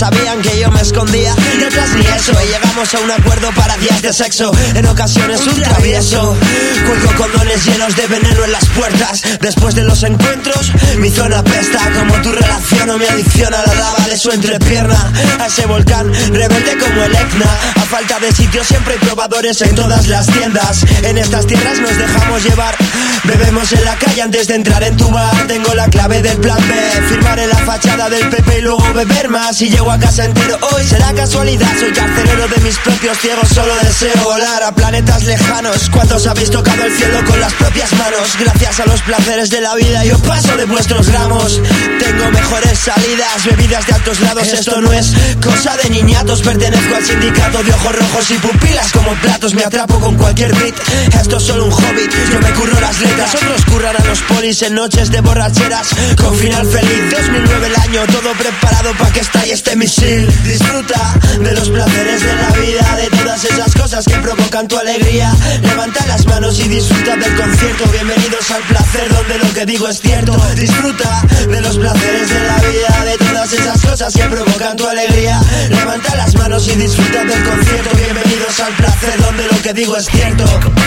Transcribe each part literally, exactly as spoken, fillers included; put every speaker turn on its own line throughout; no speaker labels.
sabían que yo me escondía detrás ni eso. Y llegamos a un acuerdo para días de sexo, en ocasiones un travieso. Cuelgo condones llenos de veneno en las puertas. Después de los encuentros, mi zona apesta como tu relación o mi adicción a la lava de su entrepierna. A ese volcán rebelde como el Etna. A falta de sitio siempre hay probadores en todas las tiendas. En estas tierras nos dejamos llevar. Bebemos en la calle antes de entrar en tu bar. Tengo la clave del plan B, firmar en la fachada del P P y luego beber más. Y llego a casa entero hoy, será casualidad. Soy carcelero de mis propios ciegos, solo deseo volar a planetas lejanos. ¿Cuántos habéis tocado el cielo con las propias manos? Gracias a los placeres de la vida yo paso de vuestros gramos. Tengo mejores salidas, bebidas de altos lados. Esto no es cosa de niñatos. Pertenezco al sindicato de ojos rojos y pupilas como platos. Me atrapo con cualquier beat, esto es solo un hobby. Yo me curro las letras, otros curran a los polis en noches de borracheras con final feliz. Dos mil nueve el año, todo preparado para que estalle este misil. Disfruta de los placeres de la vida, de todas esas cosas que provocan tu alegría. Levanta las manos y disfruta del concierto. Bienvenidos al placer donde lo que digo es cierto. Disfruta de los placeres de la vida, de todas esas cosas que provocan tu alegría. Levanta las manos y disfruta del concierto. Bienvenidos al placer donde lo que digo es cierto.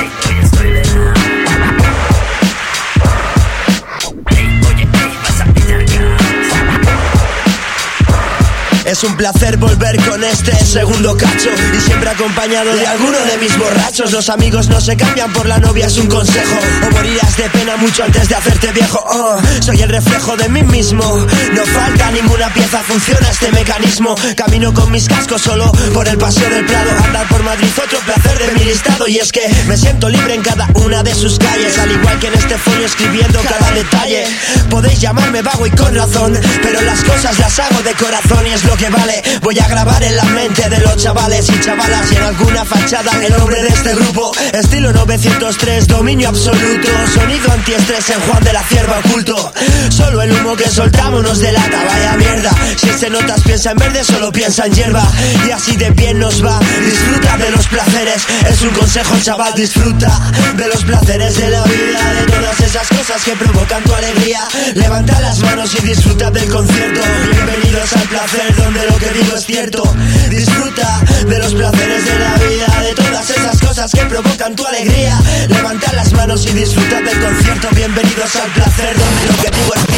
Es un placer volver con este segundo cacho y siempre acompañado de alguno de mis borrachos. Los amigos no se cambian por la novia, es un consejo. O morirás de pena mucho antes de hacerte viejo. Oh, soy el reflejo de mí mismo. No falta ninguna pieza, funciona este mecanismo. Camino con mis cascos solo por el paseo del Prado. Andar por Madrid, otro placer de mi listado. Y es que me siento libre en cada una de sus calles, al igual que en este folio escribiendo cada detalle. Podéis llamarme vago y con razón, pero las cosas las hago de corazón y es lo que vale. Voy a grabar en la mente de los chavales y chavalas y en alguna fachada el nombre de este grupo. Estilo novecientos tres, dominio absoluto. Sonido antiestrés en Juan de la Cierva oculto. Solo el humo que soltamos nos delata, vaya mierda. Si se notas piensa en verde, solo piensa en hierba. Y así de bien nos va. Disfruta de los placeres, es un consejo chaval. Disfruta de los placeres de la vida, de todas esas cosas que provocan tu alegría. Levanta las manos y disfruta del concierto. Bienvenidos al placer donde lo que digo es cierto. Disfruta de los placeres de la vida, de todas esas cosas que provocan tu alegría. Levanta las manos y disfruta del concierto. Bienvenidos al placer donde lo que digo es cierto.